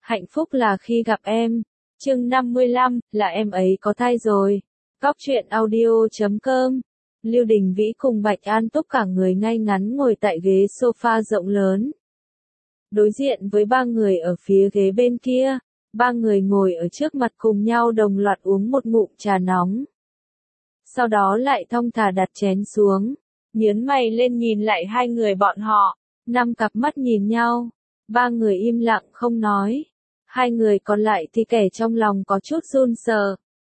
Hạnh phúc là khi gặp em. Chương 55, là em ấy có thai rồi. Góc truyện audio.com. Lưu Đình Vĩ cùng Bạch An Túc cả người ngay ngắn ngồi tại ghế sofa rộng lớn. Đối diện với ba người ở phía ghế bên kia, ba người ngồi ở trước mặt cùng nhau đồng loạt uống một ngụm trà nóng. Sau đó lại thong thả đặt chén xuống, nhướng mày lên nhìn lại hai người bọn họ, năm cặp mắt nhìn nhau, ba người im lặng không nói. Hai người còn lại thì kẻ trong lòng có chút run rờ,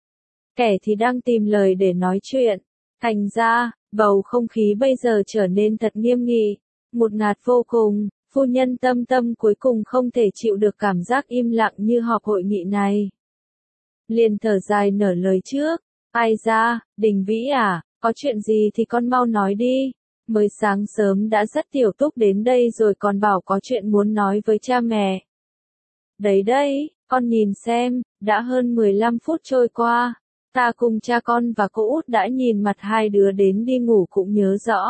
kẻ thì đang tìm lời để nói chuyện. Thành ra, bầu không khí bây giờ trở nên thật nghiêm nghị, một ngạt vô cùng. Phu nhân Tâm Tâm cuối cùng không thể chịu được cảm giác im lặng như họp hội nghị này. Liền thở dài nở lời trước. Ai ra, Đình Vĩ à, có chuyện gì thì con mau nói đi. Mới sáng sớm đã dắt Tiểu Túc đến đây rồi còn bảo có chuyện muốn nói với cha mẹ. Đấy đây, con nhìn xem, đã hơn 15 phút trôi qua. Ta cùng cha con và cô út đã nhìn mặt hai đứa đến đi ngủ cũng nhớ rõ.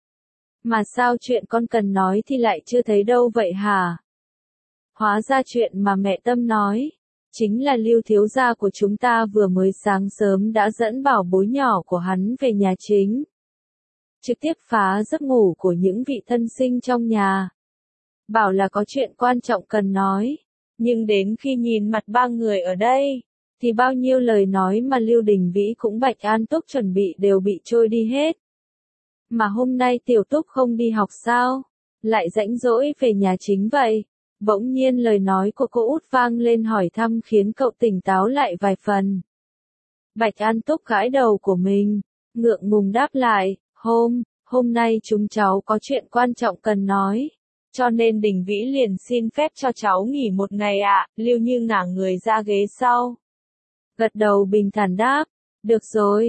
Mà sao chuyện con cần nói thì lại chưa thấy đâu vậy hả? Hóa ra chuyện mà mẹ Tâm nói, chính là Lưu thiếu gia của chúng ta vừa mới sáng sớm đã dẫn bảo bối nhỏ của hắn về nhà chính. Trực tiếp phá giấc ngủ của những vị thân sinh trong nhà. Bảo là có chuyện quan trọng cần nói. Nhưng đến khi nhìn mặt ba người ở đây, thì bao nhiêu lời nói mà Lưu Đình Vĩ cũng Bạch An Túc chuẩn bị đều bị trôi đi hết. Mà hôm nay Tiểu Túc không đi học sao? Lại rảnh rỗi về nhà chính vậy? Bỗng nhiên lời nói của cô út vang lên hỏi thăm khiến cậu tỉnh táo lại vài phần. Bạch An Túc gãi đầu của mình, ngượng ngùng đáp lại, hôm nay chúng cháu có chuyện quan trọng cần nói. Cho nên Đình Vĩ liền xin phép cho cháu nghỉ một ngày ạ. Lưu Như ngả người ra ghế sau. Gật đầu bình thản đáp. Được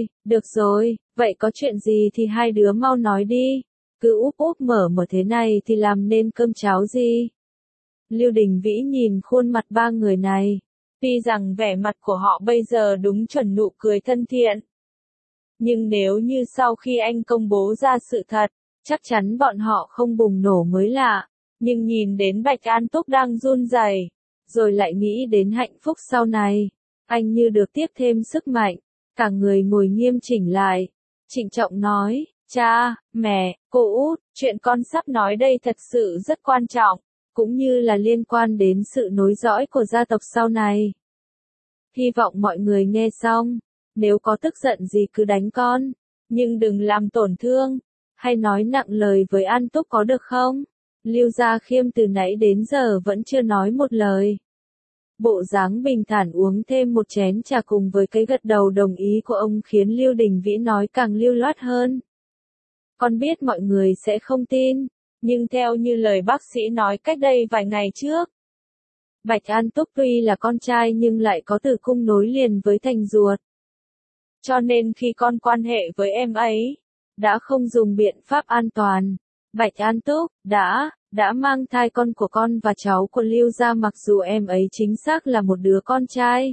rồi, vậy có chuyện gì thì hai đứa mau nói đi. Cứ úp úp mở thế này thì làm nên cơm cháo gì? Lưu Đình Vĩ nhìn khuôn mặt ba người này. Tuy rằng vẻ mặt của họ bây giờ đúng chuẩn nụ cười thân thiện. Nhưng nếu như sau khi anh công bố ra sự thật, chắc chắn bọn họ không bùng nổ mới lạ. Nhưng nhìn đến Bạch An Túc đang run rẩy, rồi lại nghĩ đến hạnh phúc sau này, anh như được tiếp thêm sức mạnh, cả người ngồi nghiêm chỉnh lại, trịnh trọng nói, cha, mẹ, cô út, chuyện con sắp nói đây thật sự rất quan trọng, cũng như là liên quan đến sự nối dõi của gia tộc sau này. Hy vọng mọi người nghe xong, nếu có tức giận gì cứ đánh con, nhưng đừng làm tổn thương, hay nói nặng lời với An Túc có được không? Lưu Gia Khiêm từ nãy đến giờ vẫn chưa nói một lời. Bộ dáng bình thản uống thêm một chén trà cùng với cái gật đầu đồng ý của ông khiến Lưu Đình Vĩ nói càng lưu loát hơn. Con biết mọi người sẽ không tin, nhưng theo như lời bác sĩ nói cách đây vài ngày trước. Bạch An Túc tuy là con trai nhưng lại có tử cung nối liền với thành ruột. Cho nên khi con quan hệ với em ấy, đã không dùng biện pháp an toàn. Bạch An Túc, đã mang thai con của con và cháu của Lưu gia mặc dù em ấy chính xác là một đứa con trai.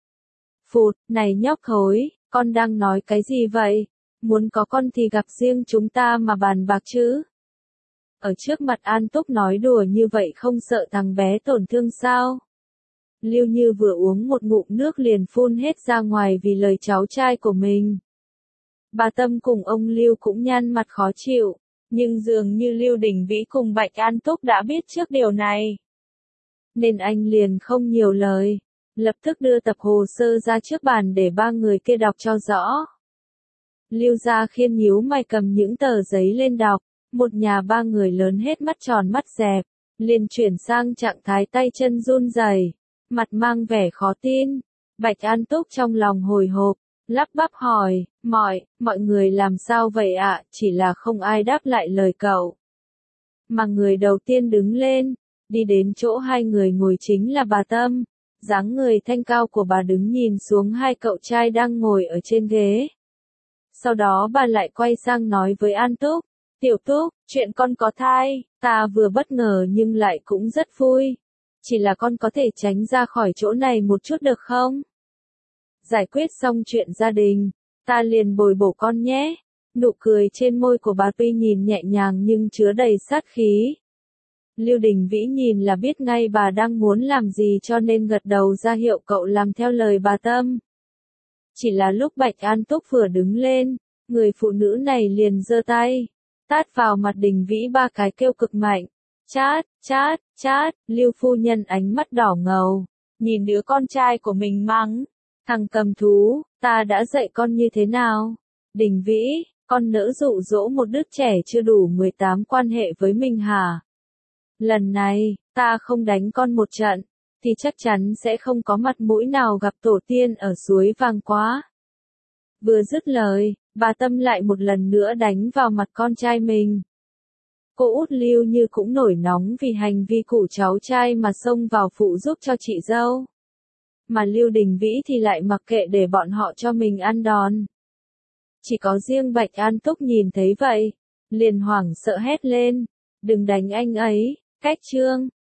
Phụt, này nhóc thối, con đang nói cái gì vậy? Muốn có con thì gặp riêng chúng ta mà bàn bạc chứ. Ở trước mặt An Túc nói đùa như vậy không sợ thằng bé tổn thương sao? Lưu Như vừa uống một ngụm nước liền phun hết ra ngoài vì lời cháu trai của mình. Bà Tâm cùng ông Lưu cũng nhăn mặt khó chịu. Nhưng dường như Lưu Đình Vĩ cùng Bạch An Túc đã biết trước điều này. Nên anh liền không nhiều lời, lập tức đưa tập hồ sơ ra trước bàn để ba người kia đọc cho rõ. Lưu Gia Khiêm nhíu mày cầm những tờ giấy lên đọc, một nhà ba người lớn hết mắt tròn mắt dẹp, liền chuyển sang trạng thái tay chân run rẩy, mặt mang vẻ khó tin. Bạch An Túc trong lòng hồi hộp, lắp bắp hỏi, mọi người làm sao vậy ạ? Chỉ là không ai đáp lại lời cậu. Mà người đầu tiên đứng lên, đi đến chỗ hai người ngồi chính là bà Tâm. Dáng người thanh cao của bà đứng nhìn xuống hai cậu trai đang ngồi ở trên ghế. Sau đó bà lại quay sang nói với An Túc, Tiểu Túc, chuyện con có thai, ta vừa bất ngờ nhưng lại cũng rất vui. Chỉ là con có thể tránh ra khỏi chỗ này một chút được không? Giải quyết xong chuyện gia đình, ta liền bồi bổ con nhé. Nụ cười trên môi của bà tuy nhìn nhẹ nhàng nhưng chứa đầy sát khí. Lưu Đình Vĩ nhìn là biết ngay bà đang muốn làm gì cho nên gật đầu ra hiệu cậu làm theo lời bà Tâm. Chỉ là lúc Bạch An Túc vừa đứng lên, người phụ nữ này liền giơ tay, tát vào mặt Đình Vĩ 3 cái kêu cực mạnh. Chát, chát, chát, Lưu phu nhân ánh mắt đỏ ngầu, nhìn đứa con trai của mình mắng. Thằng cầm thú, ta đã dạy con như thế nào? Đình Vĩ, con nỡ dụ dỗ một đứa trẻ chưa đủ 18 quan hệ với mình hả? Lần này, ta không đánh con một trận, thì chắc chắn sẽ không có mặt mũi nào gặp tổ tiên ở suối vàng quá. Vừa dứt lời, bà Tâm lại một lần nữa đánh vào mặt con trai mình. Cô út Lưu Như cũng nổi nóng vì hành vi của cháu trai mà xông vào phụ giúp cho chị dâu. Mà Lưu Đình Vĩ thì lại mặc kệ để bọn họ cho mình ăn đòn. Chỉ có riêng Bạch An Túc nhìn thấy vậy, liền hoảng sợ hét lên, đừng đánh anh ấy, cách trương.